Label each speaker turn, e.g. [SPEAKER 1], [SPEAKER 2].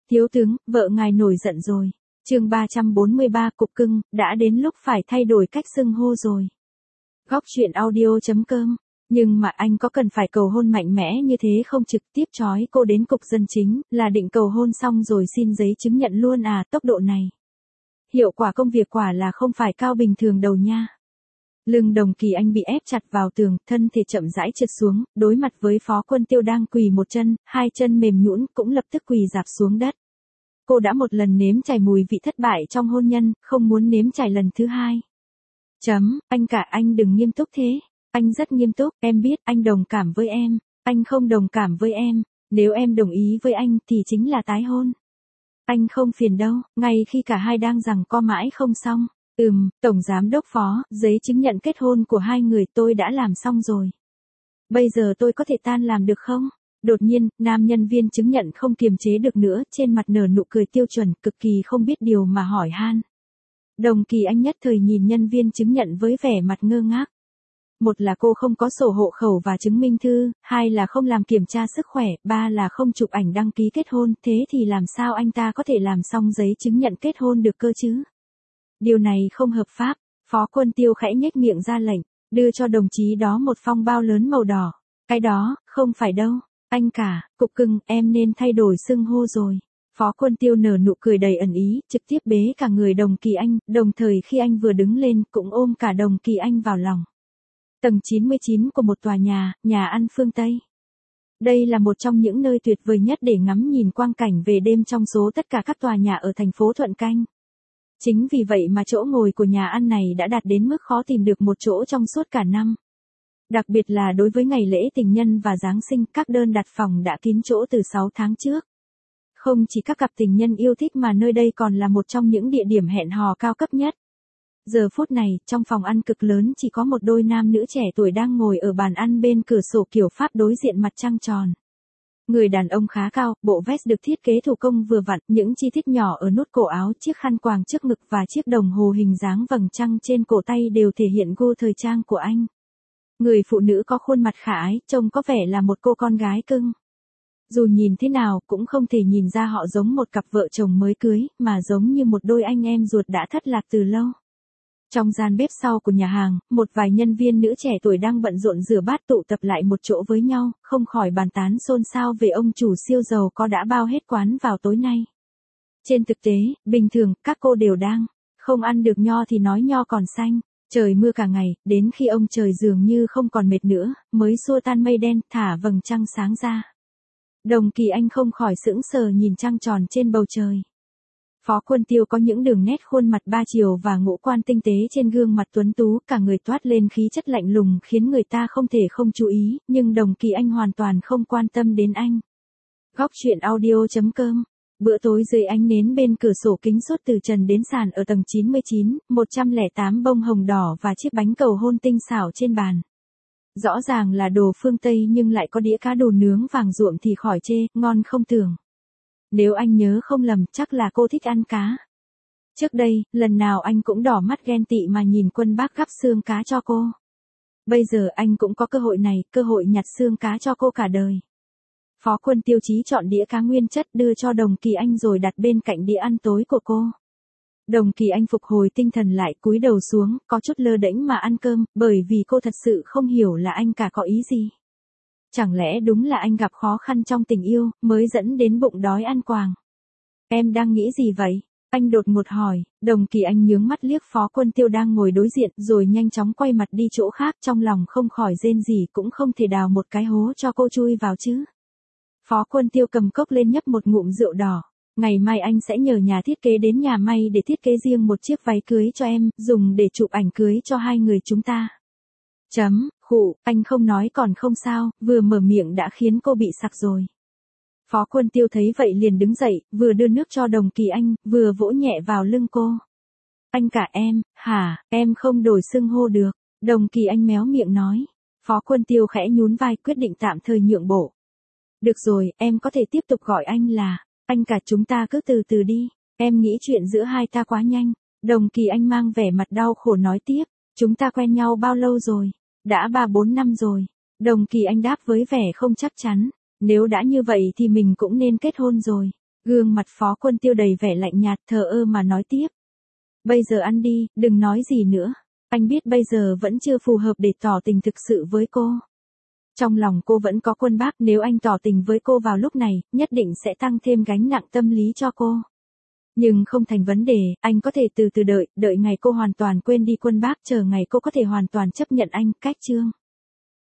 [SPEAKER 1] Thiếu tướng, vợ ngài nổi giận rồi. Chương 343 cục cưng, đã đến lúc phải thay đổi cách xưng hô rồi. Góc truyện audio.com. Nhưng mà anh có cần phải cầu hôn mạnh mẽ như thế không, trực tiếp trói cô đến cục dân chính, là định cầu hôn xong rồi xin giấy chứng nhận luôn à, tốc độ này. Hiệu quả công việc quả là không phải cao bình thường đâu nha. Lưng Đồng Kỳ Anh bị ép chặt vào tường, thân thể chậm rãi trượt xuống, đối mặt với Phó Quân Tiêu đang quỳ một chân, hai chân mềm nhũn cũng lập tức quỳ rạp xuống đất. Cô đã một lần nếm trải mùi vị thất bại trong hôn nhân, không muốn nếm trải lần thứ hai. Anh cả, anh đừng nghiêm túc thế. Anh rất nghiêm túc, em biết, anh đồng cảm với em. Anh không đồng cảm với em. Nếu em đồng ý với anh thì chính là tái hôn. Anh không phiền đâu, ngay khi cả hai đang giằng co mãi không xong. Tổng giám đốc Phó, giấy chứng nhận kết hôn của hai người tôi đã làm xong rồi. Bây giờ tôi có thể tan làm được không? Đột nhiên, nam nhân viên chứng nhận không kiềm chế được nữa, trên mặt nở nụ cười tiêu chuẩn, cực kỳ không biết điều mà hỏi han. Đồng Kỳ Anh nhất thời nhìn nhân viên chứng nhận với vẻ mặt ngơ ngác. Một là cô không có sổ hộ khẩu và chứng minh thư, hai là không làm kiểm tra sức khỏe, ba là không chụp ảnh đăng ký kết hôn, thế thì làm sao anh ta có thể làm xong giấy chứng nhận kết hôn được cơ chứ? Điều này không hợp pháp. Phó Quân Tiêu khẽ nhếch miệng ra lệnh, đưa cho đồng chí đó một phong bao lớn màu đỏ. Cái đó, không phải đâu. Anh cả, cục cưng, em nên thay đổi xưng hô rồi. Phó Quân Tiêu nở nụ cười đầy ẩn ý, trực tiếp bế cả người Đồng Kỳ Anh, đồng thời khi anh vừa đứng lên cũng ôm cả Đồng Kỳ Anh vào lòng. Tầng 99 của một tòa nhà ăn phương Tây. Đây là một trong những nơi tuyệt vời nhất để ngắm nhìn quang cảnh về đêm trong số tất cả các tòa nhà ở thành phố Thuận Canh. Chính vì vậy mà chỗ ngồi của nhà ăn này đã đạt đến mức khó tìm được một chỗ trong suốt cả năm. Đặc biệt là đối với ngày lễ tình nhân và Giáng sinh, các đơn đặt phòng đã kín chỗ từ 6 tháng trước. Không chỉ các cặp tình nhân yêu thích mà nơi đây còn là một trong những địa điểm hẹn hò cao cấp nhất. Giờ phút này, trong phòng ăn cực lớn chỉ có một đôi nam nữ trẻ tuổi đang ngồi ở bàn ăn bên cửa sổ kiểu Pháp đối diện mặt trăng tròn. Người đàn ông khá cao, bộ vest được thiết kế thủ công vừa vặn, những chi tiết nhỏ ở nút cổ áo, chiếc khăn quàng trước ngực và chiếc đồng hồ hình dáng vầng trăng trên cổ tay đều thể hiện gu thời trang của anh. Người phụ nữ có khuôn mặt khả ái, trông có vẻ là một cô con gái cưng. Dù nhìn thế nào cũng không thể nhìn ra họ giống một cặp vợ chồng mới cưới, mà giống như một đôi anh em ruột đã thất lạc từ lâu. Trong gian bếp sau của nhà hàng, một vài nhân viên nữ trẻ tuổi đang bận rộn rửa bát tụ tập lại một chỗ với nhau, không khỏi bàn tán xôn xao về ông chủ siêu giàu có đã bao hết quán vào tối nay. Trên thực tế, bình thường, các cô đều đang không ăn được nho thì nói nho còn xanh. Trời mưa cả ngày, đến khi ông trời dường như không còn mệt nữa, mới xua tan mây đen, thả vầng trăng sáng ra. Đồng Kỳ Anh không khỏi sững sờ nhìn trăng tròn trên bầu trời. Phó Quân Tiêu có những đường nét khuôn mặt ba chiều và ngũ quan tinh tế trên gương mặt tuấn tú, cả người toát lên khí chất lạnh lùng khiến người ta không thể không chú ý, nhưng Đồng Kỳ Anh hoàn toàn không quan tâm đến anh. Góc truyện audio.com. Bữa tối dưới ánh nến bên cửa sổ kính suốt từ trần đến sàn ở tầng 99, 108 bông hồng đỏ và chiếc bánh cầu hôn tinh xảo trên bàn. Rõ ràng là đồ phương Tây nhưng lại có đĩa cá đồ nướng vàng ruộm thì khỏi chê, ngon không tưởng. Nếu anh nhớ không lầm, chắc là cô thích ăn cá. Trước đây, lần nào anh cũng đỏ mắt ghen tị mà nhìn Quân Bác gắp xương cá cho cô. Bây giờ anh cũng có cơ hội này, cơ hội nhặt xương cá cho cô cả đời. Phó Quân Tiêu chí chọn đĩa cá nguyên chất đưa cho Đồng Kỳ Anh rồi đặt bên cạnh đĩa ăn tối của cô. Đồng Kỳ Anh phục hồi tinh thần lại, cúi đầu xuống, có chút lơ đễnh mà ăn cơm, bởi vì cô thật sự không hiểu là anh cả có ý gì. Chẳng lẽ đúng là anh gặp khó khăn trong tình yêu, mới dẫn đến bụng đói ăn quàng. Em đang nghĩ gì vậy? Anh đột ngột hỏi. Đồng Kỳ Anh nhướng mắt liếc Phó Quân Tiêu đang ngồi đối diện, rồi nhanh chóng quay mặt đi chỗ khác, trong lòng không khỏi rên rỉ, cũng không thể đào một cái hố cho cô chui vào chứ. Phó Quân Tiêu cầm cốc lên nhấp một ngụm rượu đỏ. Ngày mai anh sẽ nhờ nhà thiết kế đến nhà may để thiết kế riêng một chiếc váy cưới cho em, dùng để chụp ảnh cưới cho hai người chúng ta. Khụ, anh không nói còn không sao, vừa mở miệng đã khiến cô bị sặc rồi. Phó Quân Tiêu thấy vậy liền đứng dậy, vừa đưa nước cho Đồng Kỳ Anh, vừa vỗ nhẹ vào lưng cô. Anh cả em, em không đổi xưng hô được. Đồng Kỳ Anh méo miệng nói. Phó Quân Tiêu khẽ nhún vai, quyết định tạm thời nhượng bộ. Được rồi, em có thể tiếp tục gọi anh là, anh cả, chúng ta cứ từ từ đi, em nghĩ chuyện giữa hai ta quá nhanh. Đồng Kỳ Anh mang vẻ mặt đau khổ nói tiếp, chúng ta quen nhau bao lâu rồi? Đã 3-4 năm rồi. Đồng Kỳ Anh đáp với vẻ không chắc chắn, nếu đã như vậy thì mình cũng nên kết hôn rồi. Gương mặt Phó Quân Tiêu đầy vẻ lạnh nhạt thờ ơ mà nói tiếp. Bây giờ ăn đi, đừng nói gì nữa. Anh biết bây giờ vẫn chưa phù hợp để tỏ tình thực sự với cô. Trong lòng cô vẫn có Quân Bác, nếu anh tỏ tình với cô vào lúc này, nhất định sẽ tăng thêm gánh nặng tâm lý cho cô. Nhưng không thành vấn đề, anh có thể từ từ đợi ngày cô hoàn toàn quên đi Quân Bác, chờ ngày cô có thể hoàn toàn chấp nhận anh, cách Trương.